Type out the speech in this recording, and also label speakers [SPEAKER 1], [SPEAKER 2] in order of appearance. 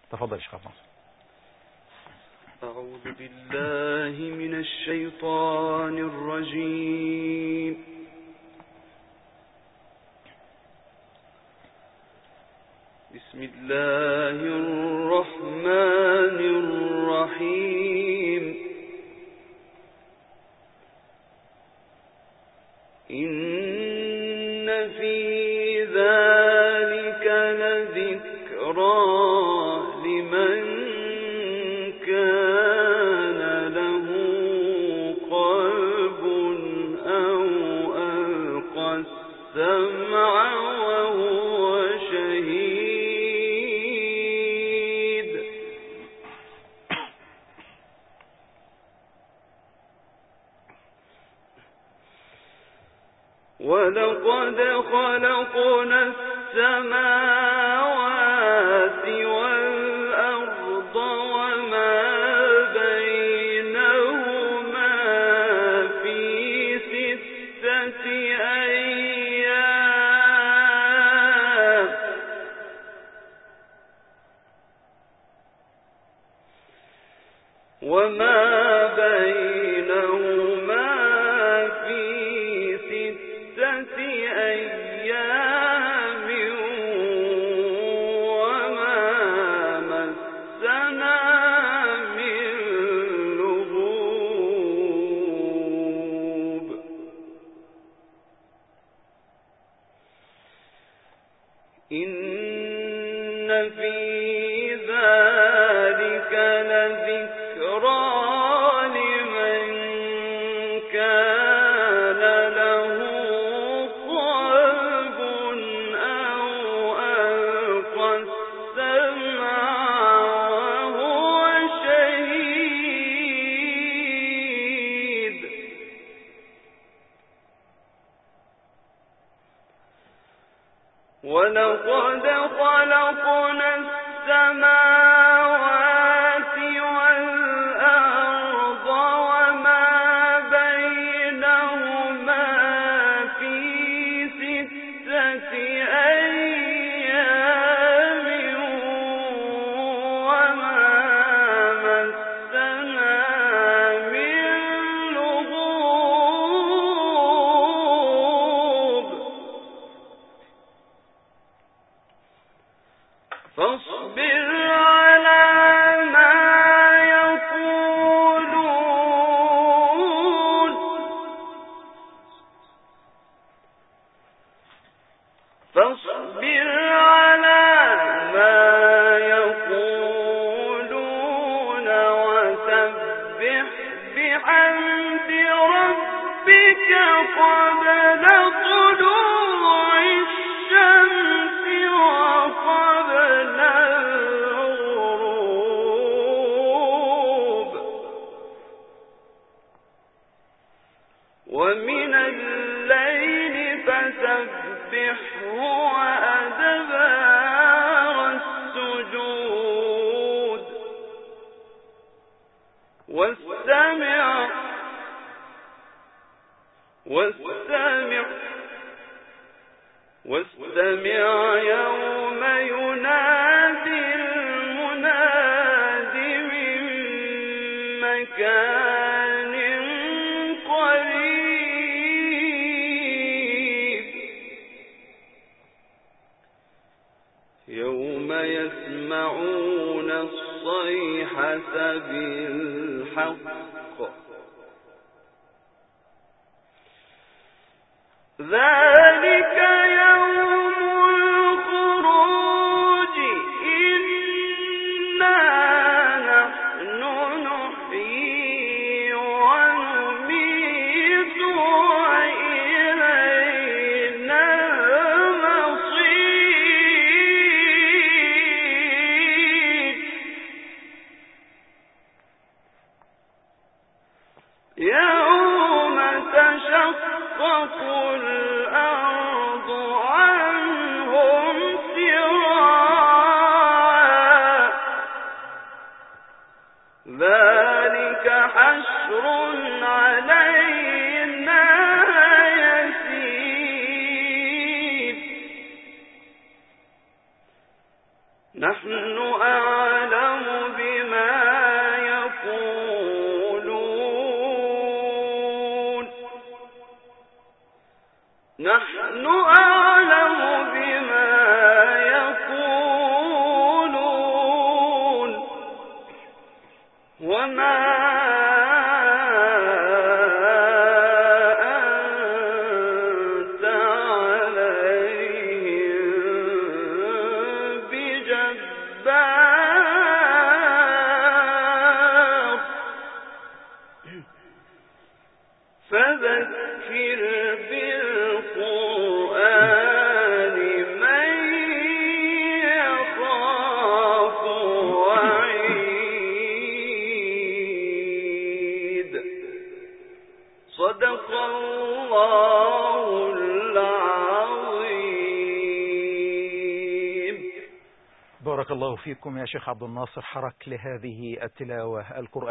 [SPEAKER 1] تفضل شيخ عبد الناصر.
[SPEAKER 2] أعوذ بالله من الشيطان الرجيم. بسم الله الرحمن الرحيم. إن في ذلك لذكرى لمن كان له قلب أو ألقى السمع وهو شهيد. ولقد خلقنا السماوات والأرض وما بينهما في 6 أيام وما مسنا من لغوب. إن في ذلك لذكرى لمن كان له قلب أو ألقى السمع وهو شهيد. ولقد خلقنا السماوات والأرض وما بينهما في 6 أيام وما مسنا من لغوب. فاصبر على ما يقولون وسبح بحمد ربك قبل طلوع الشمس وقبل الغروب ومن الليل فسبحه وأدبار السجود واستمع يوم ينادي المناد من مكان قريب يوم يسمعون الصيحة بالحق ذلك يوم الخروج إنا نحن نحيي ونميت وإلينا المصير يوم تشقق الأرض عنهم سراعا ذلك حشر علينا يسير نحن أعلم بما يقولون نحن أعلم بما يقولون وما أنت عليهم بجبار فذكر بالقرآن من يخاف وعيد صدق الله العظيم.
[SPEAKER 1] بارك الله فيكم يا شيخ عبد الناصر حرك لهذه التلاوة القرآنية.